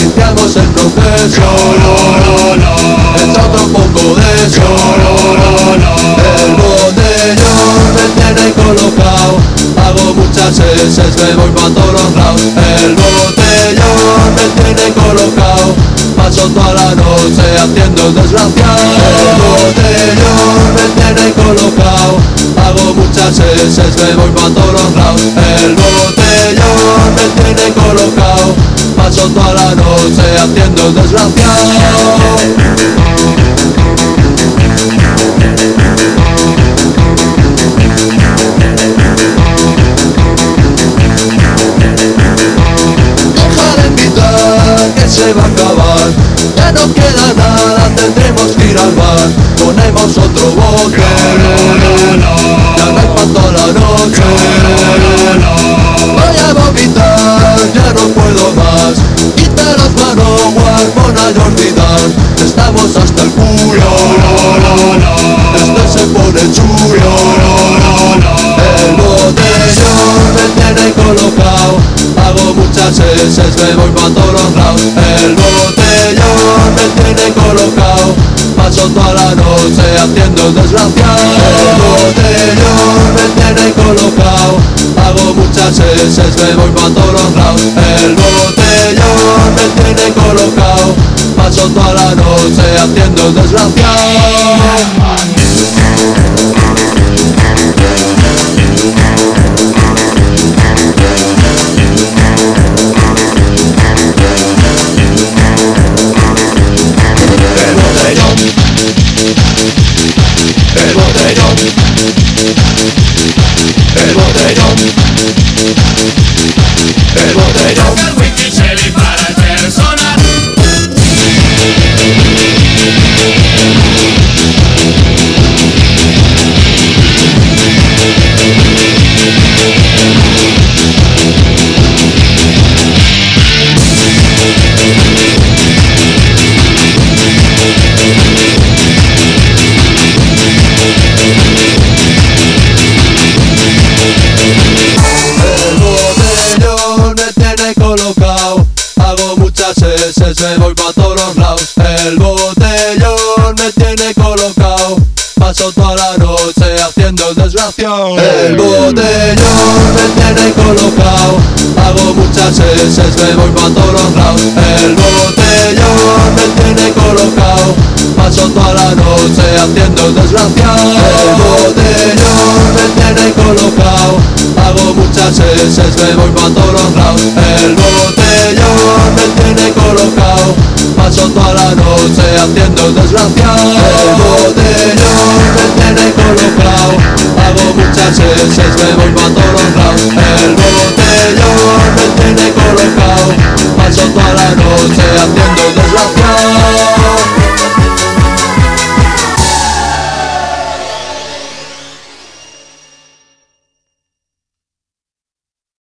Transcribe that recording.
iniciamos el proceso. Echa otro poco de eso. El botellón me tiene colocado. Hago muchas heces, me voy pa' todos los lados. El botellón me tiene colocado. Paso toda la noche haciendo el desgraciado. El botellón me tiene colocado. Hago muchas heces, me voy pa' todos los lados. El botellón me tiene colocado. Paso toda la noche haciendo el desgraciado. Se va a acabar, ya no queda nada, tendremos que ir al bar. Ponemos otro bote, ya no hay pa' toda la noche. Voy a vomitar, ya no puedo más. Quita las manos, Mona Jordidan. Estamos hasta el culo, este se pone chulo. El botellón me tiene colocado. Hago muchas heces, me voy pa' todos los lados. El botellón me tiene colocado. Paso toda la noche haciendo el desgraciado. El botellón me tiene colocado. Hago muchas heces, me voy pa' todos los lados. El botellón me tiene colocado. Paso toda la noche haciendo el desgraciado. El whisky Shelly para el personal. Me voy pa' todos los lados. El botellón me tiene colocado. Paso toda la noche haciendo el desgraciado. El botellón me tiene colocado. Hago muchas heces, me voy pa' todos los lados. El botellón me tiene colocado. Paso toda la noche haciendo el desgraciado. El botellón me tiene colocado. Hago muchas heces, me voy pa' todos los lados. El botellón me tiene colocado. Paso toda la noche haciendo el desgraciado. El botellón me tiene colocado. Hago muchas heces, me voy pa' todos los lados. El botellón me tiene colocado. Paso toda la noche haciendo